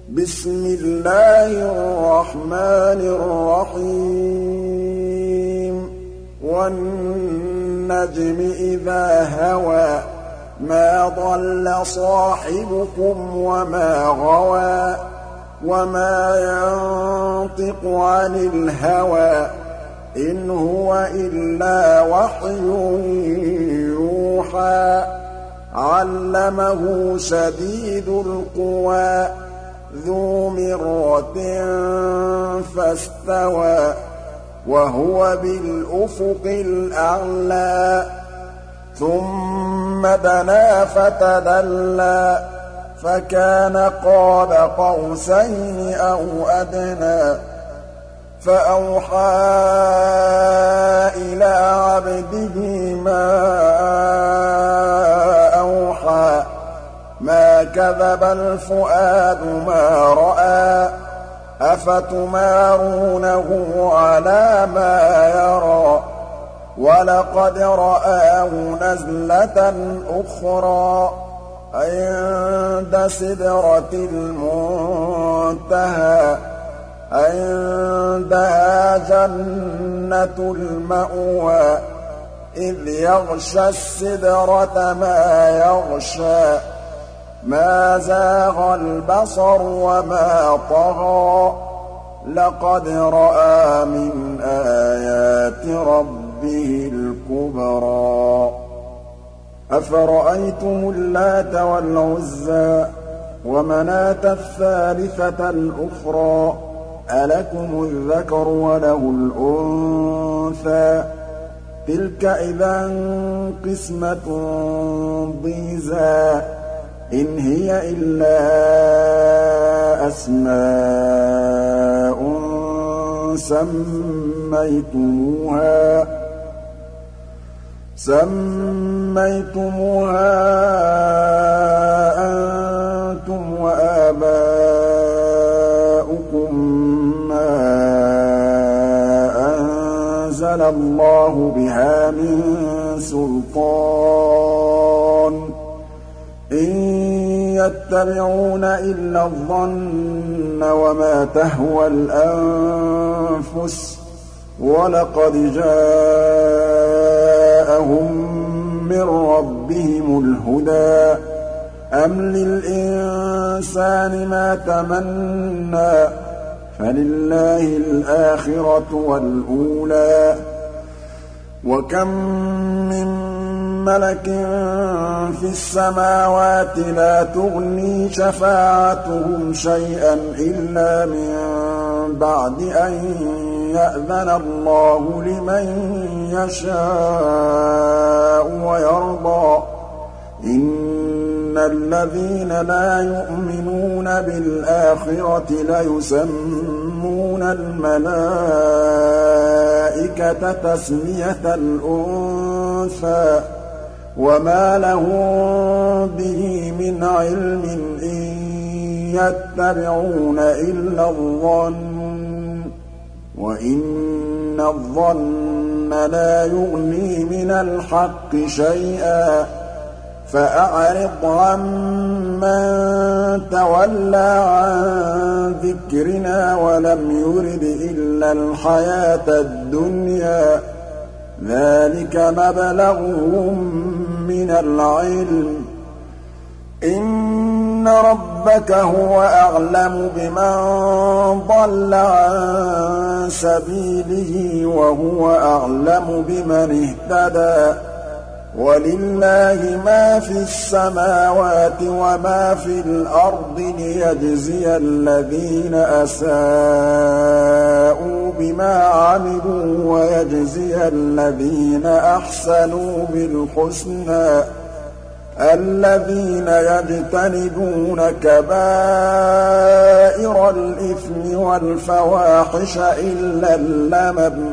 بسم الله الرحمن الرحيم والنجم إذا هوى ما ضل صاحبكم وما غوى وما ينطق عن الهوى إن هو إلا وحي يوحى علمه شديد القوى ذو مرة فاستوى وهو بالأفق الأعلى ثم دنا فتدلى فكان قاب قوسين أو أدنى فأوحى إلى عبده ما أوحى ما كذب الفؤاد ما رأى أفتمارونه على ما يرى ولقد رآه نزلة أخرى عند سدرة المنتهى عندها جنة المأوى إذ يغشى السدرة ما يغشى ما زاغ البصر وما طغى لقد رأى من آيات ربه الكبرى أفرأيتم اللات والعزى ومناة الثالثة الأخرى ألكم الذكر وله الأنثى تلك إذا قسمة ضيزى إن هي إلا أسماء سميتموها أنتم وآباؤكم ما أنزل الله بها من سلطان إن يتبعون إلا الظن وما تهوى الأنفس ولقد جاءهم من ربهم الهدى أم للإنسان ما تمنى فلله الآخرة والأولى وكم من ملك في السماوات لا تغني شفاعتهم شيئا إلا من بعد أن يأذن الله لمن يشاء ويرضى إن الذين لا يؤمنون بالآخرة ليسمون الملائكة تسمية الأنثى وما لهم به من علم إن يتبعون إلا الظن وإن الظن لا يغني من الحق شيئا فأعرض عمن تولى عن ذكرنا ولم يرد إلا الحياة الدنيا ذلك مبلغهم من العلم إن ربك هو أعلم بمن ضل عن سبيله وهو أعلم بمن اهتدى ولله ما في السماوات وما في الأرض ليجزي الذين أساءوا بما عملوا ويجزي الذين أحسنوا بالحسنى الذين يجتنبون كبائر الإثم والفواحش إلا اللمم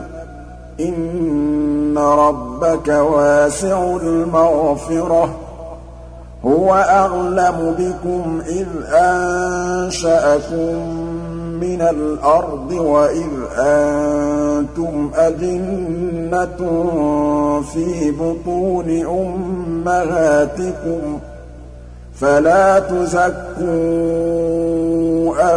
إن ربك واسع المغفرة هو أعلم بكم إذ أنشأكم من الأرض وإذ أنتم أجنة في بطون أمهاتكم فلا تزكوا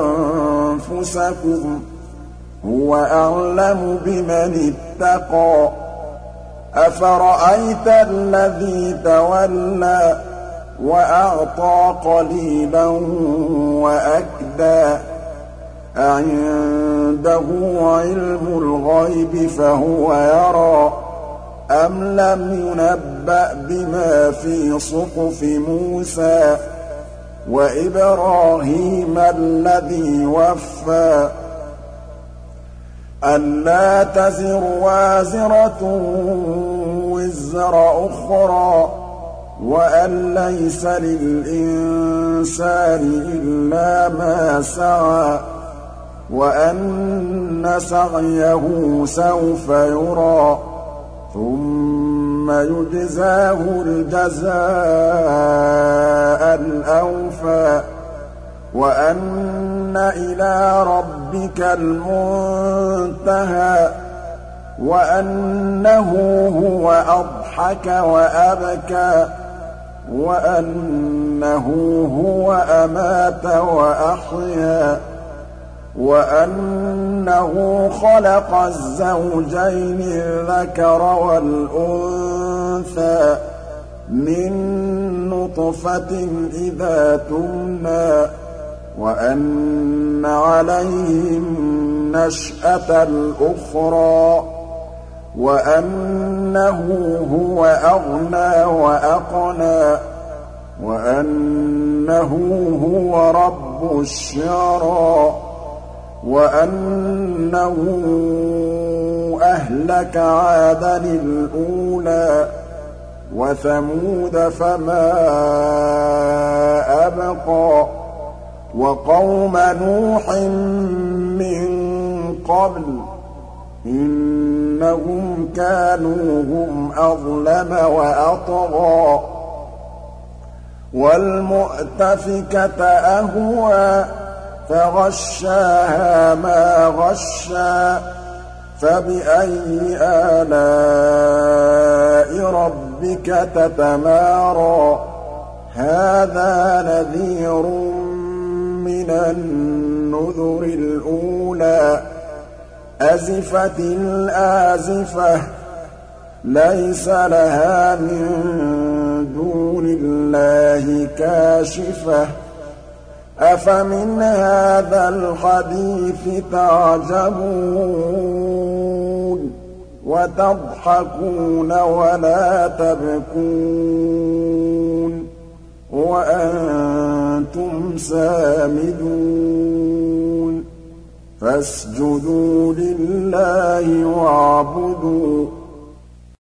رُءُوسَكُمْ هُوَ أَعْلَمُ بِمَنِ اتَّقَىٰ أَفَرَأَيْتَ الَّذِي تَوَلَّىٰ وَأَعْطَىٰ قَلِيلًا وَأَكْدَىٰ أَعِندَهُ عِلْمُ الْغَيْبِ فَهُوَ يَرَىٰ أَمْ لَمْ يُنَبَّأْ بِمَا فِي صُحُفِ مُوسَىٰ وَإِبْرَاهِيمَ الَّذِي وَفَّىٰ أَلَّا تَزِرُ وَازِرَةٌ وِزْرَ أُخْرَىٰ وَأَن لَّيْسَ لِلْإِنسَانِ إِلَّا مَا سَعَىٰ وَأَنَّ سَعْيَهُ سَوْفَ يُرَىٰ ثُمَّ يُجْزَاهُ الْجَزَاءَ الْأَوْفَىٰ وَأَنَّ إِلَىٰ رَبِّكَ الْمُنتَهَىٰ وَأَنَّهُ هُوَ أَضْحَكَ وَأَبْكَىٰ وَأَنَّهُ هُوَ أَمَاتَ وَأَحْيَا وَأَنَّهُ خَلَقَ الزَّوْجَيْنِ الذَّكَرَ وَالْأُنثَىٰ مِن نُّطْفَةٍ إِذَا تُمْنَىٰ وَأَنَّ عَلَيْهِ النَّشْأَةَ الْأُخْرَىٰ وَأَنَّهُ هُوَ أَغْنَىٰ وَأَقْنَىٰ وَأَنَّهُ هُوَ رَبُّ الشِّعْرَىٰ وَأَنَّهُ أَهْلَكَ عَادًا الْأُولَىٰ وَثَمُودَ فَمَا أَبْقَىٰ وَقَوْمَ نُوحٍ مِّن قَبْلُ إِنَّهُمْ كَانُوا هُمْ أَظْلَمَ وَأَطْغَىٰ وَالْمُؤْتَفِكَةَ أَهْوَىٰ فَغَشَّاهَا مَا غَشَّىٰ فَبِأَيِّ آلَاءِ رَبِّكَ تَتَمَارَىٰ هَٰذَا نَذِيرٌ مِّنَ النُّذُرِ الْأُولَىٰ أَزِفَتِ الْآزِفَةُ لَيْسَ لَهَا مِن دُونِ اللَّهِ كَاشِفَةٌ أَفَمِنْ هَٰذَا الْحَدِيثِ تَعْجَبُونَ وَتَضْحَكُونَ وَلَا تَبْكُونَ وَأَنتُمْ سَامِدُونَ فَاسْجُدُوا لِلَّهِ وَاعْبُدُوا